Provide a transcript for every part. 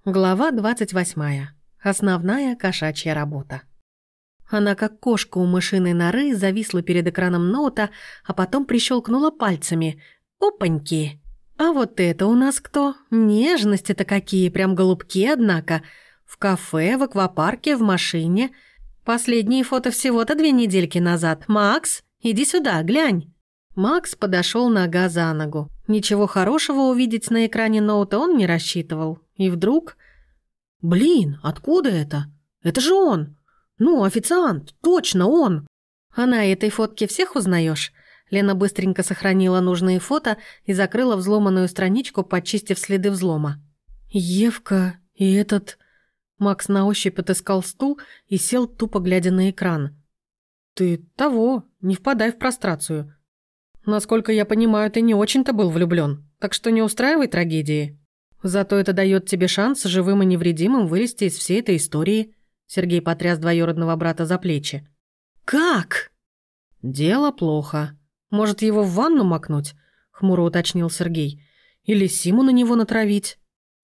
Глава 28. Основная кошачья работа. Она, как кошка у мышиной норы, зависла перед экраном ноута, а потом прищелкнула пальцами. Опаньки! А вот это у нас кто? Нежности-то какие, прям голубки, однако. В кафе, в аквапарке, в машине. Последние фото всего-то 2 недельки назад. Макс, иди сюда, глянь. Макс подошел нога за ногу. Ничего хорошего увидеть на экране ноута он не рассчитывал. И вдруг... «Блин, откуда это? Это же он! Ну, официант, точно он!» «А на этой фотке всех узнаешь? Лена быстренько сохранила нужные фото и закрыла взломанную страничку, почистив следы взлома. «Евка и этот...» Макс на ощупь отыскал стул и сел, тупо глядя на экран. «Ты того, не впадай в прострацию. Насколько я понимаю, ты не очень-то был влюблён, так что не устраивай трагедии. Зато это даёт тебе шанс живым и невредимым вылезти из всей этой истории». Сергей потряс двоюродного брата за плечи. «Как?» «Дело плохо. Может, его в ванну макнуть?» — хмуро уточнил Сергей. «Или Симу на него натравить?»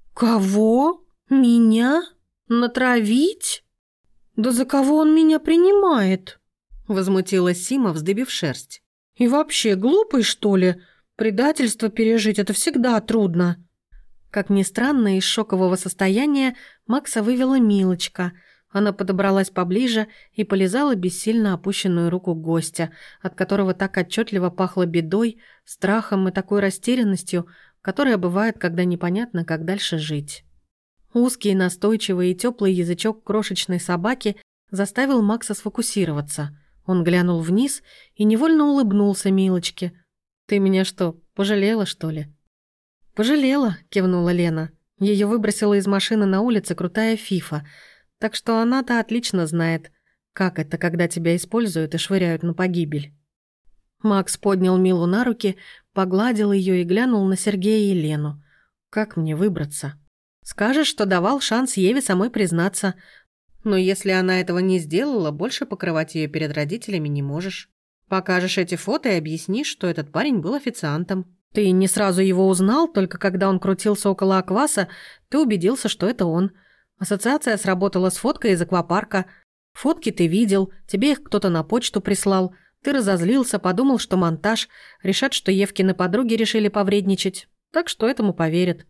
«Кого? Меня? Натравить? Да за кого он меня принимает?» — возмутилась Сима, вздыбив шерсть. «И вообще, глупый, что ли? Предательство пережить — это всегда трудно». Как ни странно, из шокового состояния Макса вывела Милочка. Она подобралась поближе и полизала бессильно опущенную руку гостя, от которого так отчетливо пахло бедой, страхом и такой растерянностью, которая бывает, когда непонятно, как дальше жить. Узкий, настойчивый и теплый язычок крошечной собаки заставил Макса сфокусироваться. Он глянул вниз и невольно улыбнулся Милочке. «Ты меня что, пожалела, что ли?» «Пожалела», — кивнула Лена. Ее выбросила из машины на улице крутая фифа, так что она-то отлично знает, как это, когда тебя используют и швыряют на погибель. Макс поднял Милу на руки, погладил ее и глянул на Сергея и Лену. «Как мне выбраться?» «Скажешь, что давал шанс Еве самой признаться. Но если она этого не сделала, больше покрывать ее перед родителями не можешь. Покажешь эти фото и объяснишь, что этот парень был официантом. Ты не сразу его узнал, только когда он крутился около Акваса, ты убедился, что это он. Ассоциация сработала с фоткой из аквапарка. Фотки ты видел, тебе их кто-то на почту прислал. Ты разозлился, подумал, что монтаж. Решат, что Евкины подруги решили повредничать. Так что этому поверят».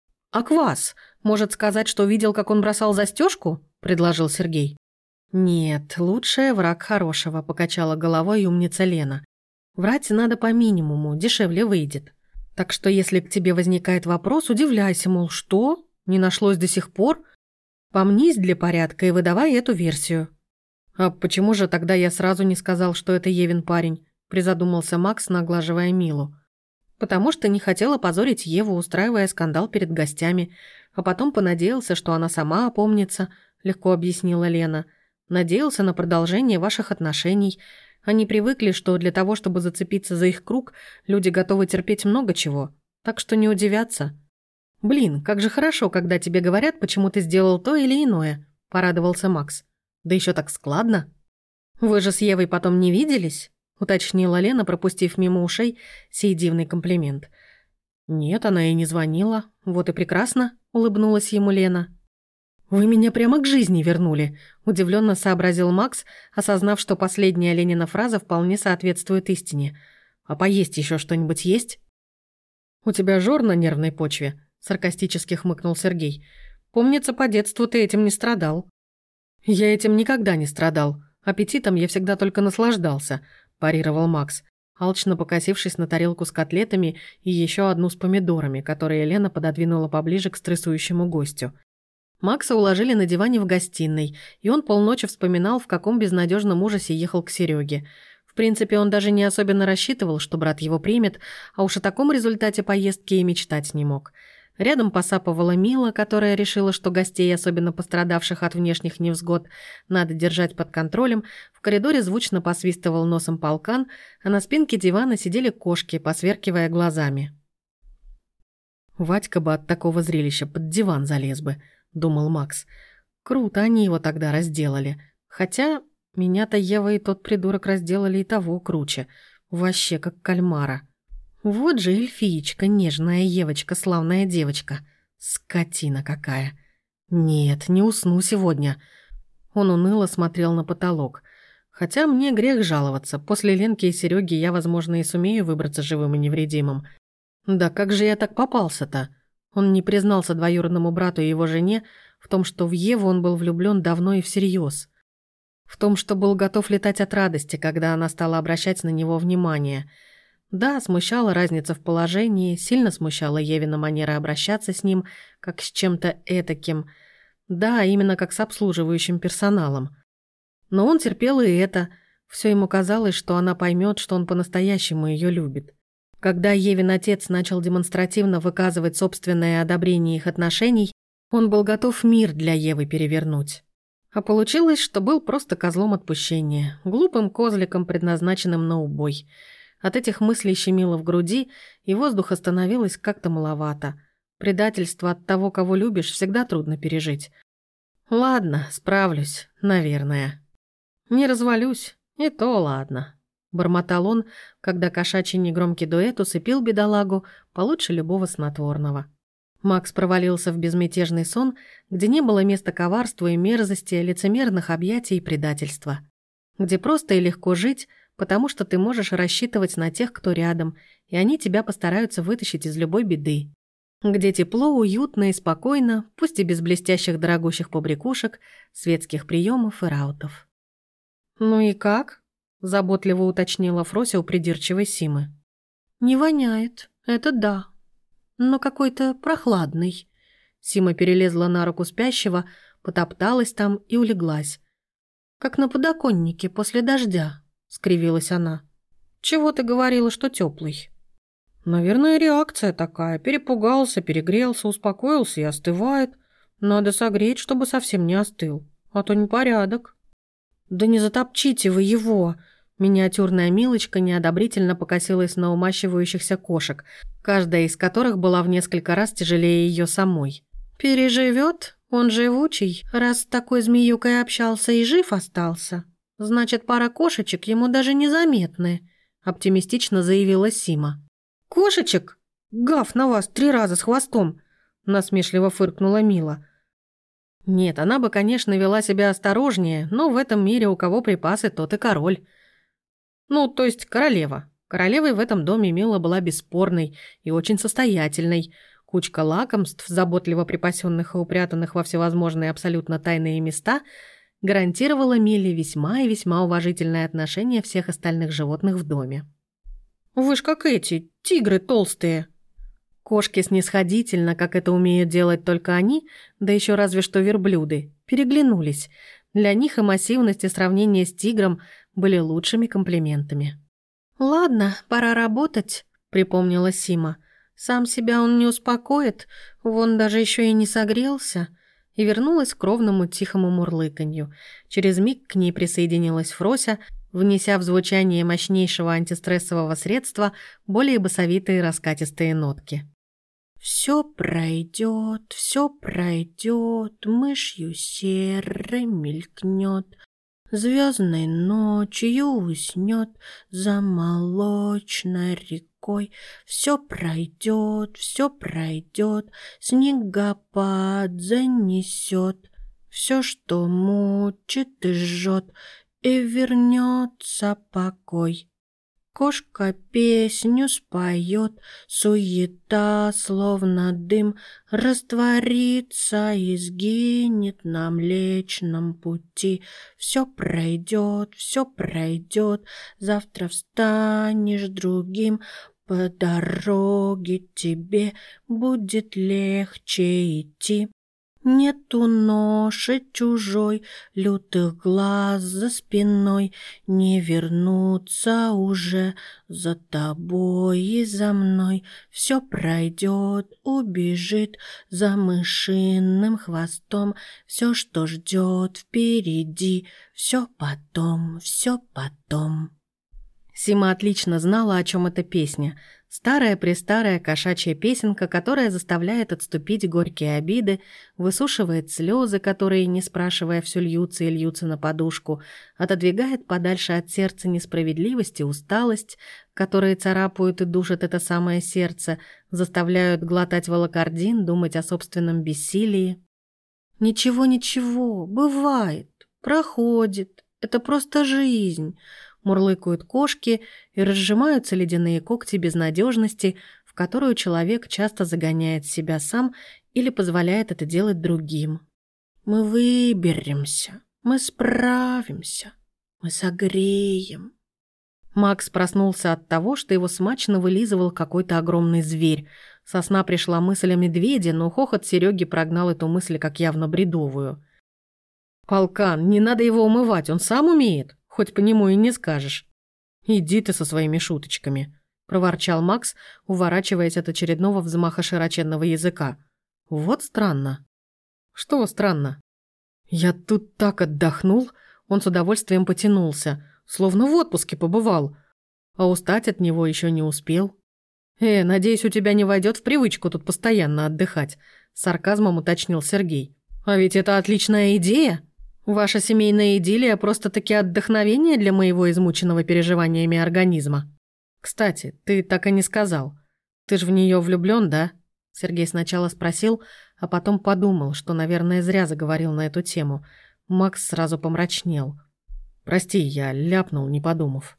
«Аквас может сказать, что видел, как он бросал застежку?» – предложил Сергей. «Нет, лучший враг хорошего», – покачала головой умница Лена. «Врать надо по минимуму, дешевле выйдет. Так что если к тебе возникает вопрос, удивляйся, мол, что? Не нашлось до сих пор? Помнись для порядка и выдавай эту версию». «А почему же тогда я сразу не сказал, что это Евин парень?» – призадумался Макс, наглаживая Милу. «Потому что не хотел опозорить Еву, устраивая скандал перед гостями, а потом понадеялся, что она сама опомнится», – легко объяснила Лена. «Надеялся на продолжение ваших отношений. Они привыкли, что для того, чтобы зацепиться за их круг, люди готовы терпеть много чего, так что не удивятся». «Блин, как же хорошо, когда тебе говорят, почему ты сделал то или иное», – порадовался Макс. «Да еще так складно». «Вы же с Евой потом не виделись?» – уточнила Лена, пропустив мимо ушей сей дивный комплимент. «Нет, она и не звонила. Вот и прекрасно», – улыбнулась ему Лена. «Вы меня прямо к жизни вернули», – удивленно сообразил Макс, осознав, что последняя Ленина фраза вполне соответствует истине. «А поесть еще что-нибудь есть?» «У тебя жор на нервной почве», – саркастически хмыкнул Сергей. «Помнится, по детству ты этим не страдал». «Я этим никогда не страдал. Аппетитом я всегда только наслаждался», – парировал Макс, алчно покосившись на тарелку с котлетами и еще одну с помидорами, которые Лена пододвинула поближе к стрессующему гостю. Макса уложили на диване в гостиной, и он полночи вспоминал, в каком безнадежном ужасе ехал к Сереге. В принципе, он даже не особенно рассчитывал, что брат его примет, а уж о таком результате поездки и мечтать не мог. Рядом посапывала Мила, которая решила, что гостей, особенно пострадавших от внешних невзгод, надо держать под контролем. В коридоре звучно посвистывал носом полкан, а на спинке дивана сидели кошки, посверкивая глазами. «Вадька бы от такого зрелища под диван залез бы», — думал Макс. «Круто они его тогда разделали. Хотя меня-то Ева и тот придурок разделали и того круче. Вообще как кальмара. Вот же эльфиечка, нежная Евочка, славная девочка. Скотина какая. Нет, не усну сегодня. Он уныло смотрел на потолок. Хотя мне грех жаловаться. После Ленки и Серёги я, возможно, и сумею выбраться живым и невредимым. Да как же я так попался-то? Он не признался двоюродному брату и его жене в том, что в Еву он был влюблён давно и всерьёз. В том, что был готов летать от радости, когда она стала обращать на него внимание. Да, смущала разница в положении, сильно смущала Евина манера обращаться с ним, как с чем-то этаким. Да, именно как с обслуживающим персоналом. Но он терпел и это. Всё ему казалось, что она поймёт, что он по-настоящему её любит. Когда Евин отец начал демонстративно выказывать собственное одобрение их отношений, он был готов мир для Евы перевернуть. А получилось, что был просто козлом отпущения, глупым козликом, предназначенным на убой. От этих мыслей щемило в груди, и воздуха становилось как-то маловато. Предательство от того, кого любишь, всегда трудно пережить. Ладно, справлюсь, наверное. Не развалюсь, и то ладно. Бормотал он, когда кошачий негромкий дуэт усыпил бедолагу получше любого снотворного. Макс провалился в безмятежный сон, где не было места коварству и мерзости, лицемерных объятий и предательства. Где просто и легко жить, потому что ты можешь рассчитывать на тех, кто рядом, и они тебя постараются вытащить из любой беды. Где тепло, уютно и спокойно, пусть и без блестящих дорогущих побрякушек, светских приемов и раутов. «Ну и как?» – заботливо уточнила Фрося у придирчивой Симы. «Не воняет, это да. Но какой-то прохладный». Сима перелезла на руку спящего, потопталась там и улеглась. «Как на подоконнике после дождя», — скривилась она. «Чего ты говорила, что теплый?» «Наверное, реакция такая. Перепугался, перегрелся, успокоился и остывает. Надо согреть, чтобы совсем не остыл, а то непорядок». «Да не затопчите вы его!» Миниатюрная Милочка неодобрительно покосилась на умащивающихся кошек, каждая из которых была в несколько раз тяжелее ее самой. «Переживет, он живучий, раз с такой змеюкой общался и жив остался. Значит, пара кошечек ему даже незаметны», — оптимистично заявила Сима. «Кошечек? Гав на вас 3 раза с хвостом!» — насмешливо фыркнула Мила. Нет, она бы, конечно, вела себя осторожнее, но в этом мире у кого припасы, тот и король. Ну, то есть королева. Королевой в этом доме Мила была бесспорной и очень состоятельной. Кучка лакомств, заботливо припасенных и упрятанных во всевозможные абсолютно тайные места, гарантировала Миле весьма и весьма уважительное отношение всех остальных животных в доме. «Вы ж как эти, тигры толстые!» Кошки снисходительно, как это умеют делать только они, да еще разве что верблюды, переглянулись. Для них и массивность, и сравнение с тигром были лучшими комплиментами. «Ладно, пора работать», — припомнила Сима. «Сам себя он не успокоит, вон даже еще и не согрелся». И вернулась к ровному тихому мурлыканью. Через миг к ней присоединилась Фрося, внеся в звучание мощнейшего антистрессового средства более басовитые раскатистые нотки. «Все пройдет, мышью серой мелькнет, звездной ночью уснет за молочной рекой. Все пройдет, снегопад занесет все, что мучит и жжет, и вернется покой. Кошка песню споет, суета, словно дым, растворится и сгинет на Млечном пути. Все пройдет, завтра встанешь другим, по дороге тебе будет легче идти. Нету ноши чужой, лютых глаз за спиной, не вернуться уже за тобой и за мной. Все пройдет, убежит за мышиным хвостом, все, что ждет впереди, все потом, все потом. Сима отлично знала, о чем эта песня. Старая-престарая кошачья песенка, которая заставляет отступить горькие обиды, высушивает слезы, которые, не спрашивая, все льются и льются на подушку, отодвигает подальше от сердца несправедливость и усталость, которые царапают и душат это самое сердце, заставляют глотать волокордин, думать о собственном бессилии. «Ничего, бывает, проходит, это просто жизнь», — мурлыкают кошки и разжимаются ледяные когти безнадежности, в которую человек часто загоняет себя сам или позволяет это делать другим. «Мы выберемся, мы справимся, мы согреем». Макс проснулся от того, что его смачно вылизывал какой-то огромный зверь. Со сна пришла мысль о медведе, но хохот Сереги прогнал эту мысль как явно бредовую. «Полкан, не надо его умывать, он сам умеет, хоть по нему и не скажешь». «Иди ты со своими шуточками», – проворчал Макс, уворачиваясь от очередного взмаха широченного языка. «Вот странно». «Что странно?» «Я тут так отдохнул», – он с удовольствием потянулся, словно в отпуске побывал, а устать от него еще не успел. Надеюсь, у тебя не войдет в привычку тут постоянно отдыхать», – с сарказмом уточнил Сергей. «А ведь это отличная идея. Ваша семейная идиллия просто-таки отдохновение для моего измученного переживаниями организма. Кстати, ты так и не сказал. Ты ж в нее влюблен, да?» Сергей сначала спросил, а потом подумал, что, наверное, зря заговорил на эту тему. Макс сразу помрачнел. «Прости, я ляпнул, не подумав».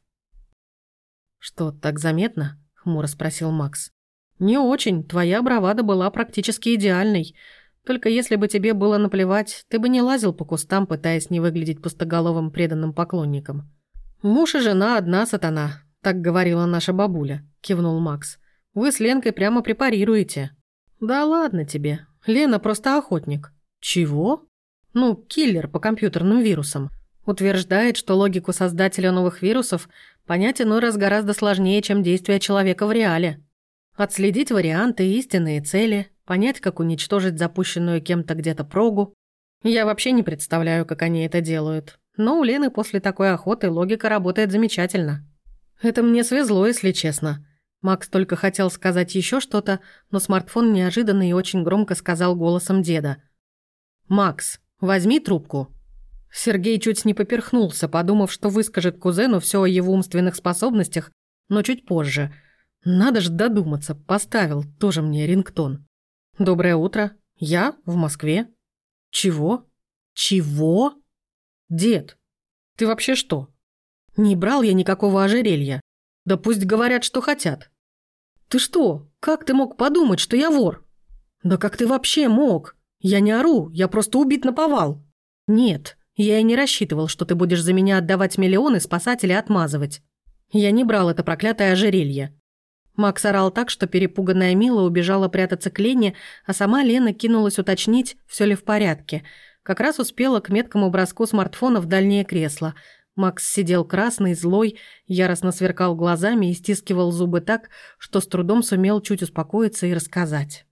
«Что, так заметно?» — хмуро спросил Макс. «Не очень. Твоя бравада была практически идеальной. Только если бы тебе было наплевать, ты бы не лазил по кустам, пытаясь не выглядеть пустоголовым преданным поклонником». «Муж и жена одна сатана», — так говорила наша бабуля», — кивнул Макс. «Вы с Ленкой прямо препарируете». «Да ладно тебе. Лена просто охотник». «Чего?» «Ну, киллер по компьютерным вирусам. Утверждает, что логику создателя новых вирусов понять иной раз гораздо сложнее, чем действия человека в реале. Отследить варианты и истинные цели, понять, как уничтожить запущенную кем-то где-то прогу. Я вообще не представляю, как они это делают. Но у Лены после такой охоты логика работает замечательно. Это мне свезло, если честно». Макс только хотел сказать еще что-то, но смартфон неожиданно и очень громко сказал голосом деда. «Макс, возьми трубку». Сергей чуть не поперхнулся, подумав, что выскажет кузену все о его умственных способностях, но чуть позже. Надо ж додуматься, поставил тоже мне рингтон. «Доброе утро. Я в Москве». «Чего? Чего? Дед, ты вообще что? Не брал я никакого ожерелья. Да пусть говорят, что хотят». «Ты что? Как ты мог подумать, что я вор?» «Да как ты вообще мог? Я не ору, я просто убит наповал». «Нет, я и не рассчитывал, что ты будешь за меня отдавать миллионы, спасать или отмазывать. Я не брал это проклятое ожерелье». Макс орал так, что перепуганная Мила убежала прятаться к Лене, а сама Лена кинулась уточнить, все ли в порядке. Как раз успела к меткому броску смартфона в дальнее кресло. Макс сидел красный, злой, яростно сверкал глазами и стискивал зубы так, что с трудом сумел чуть успокоиться и рассказать.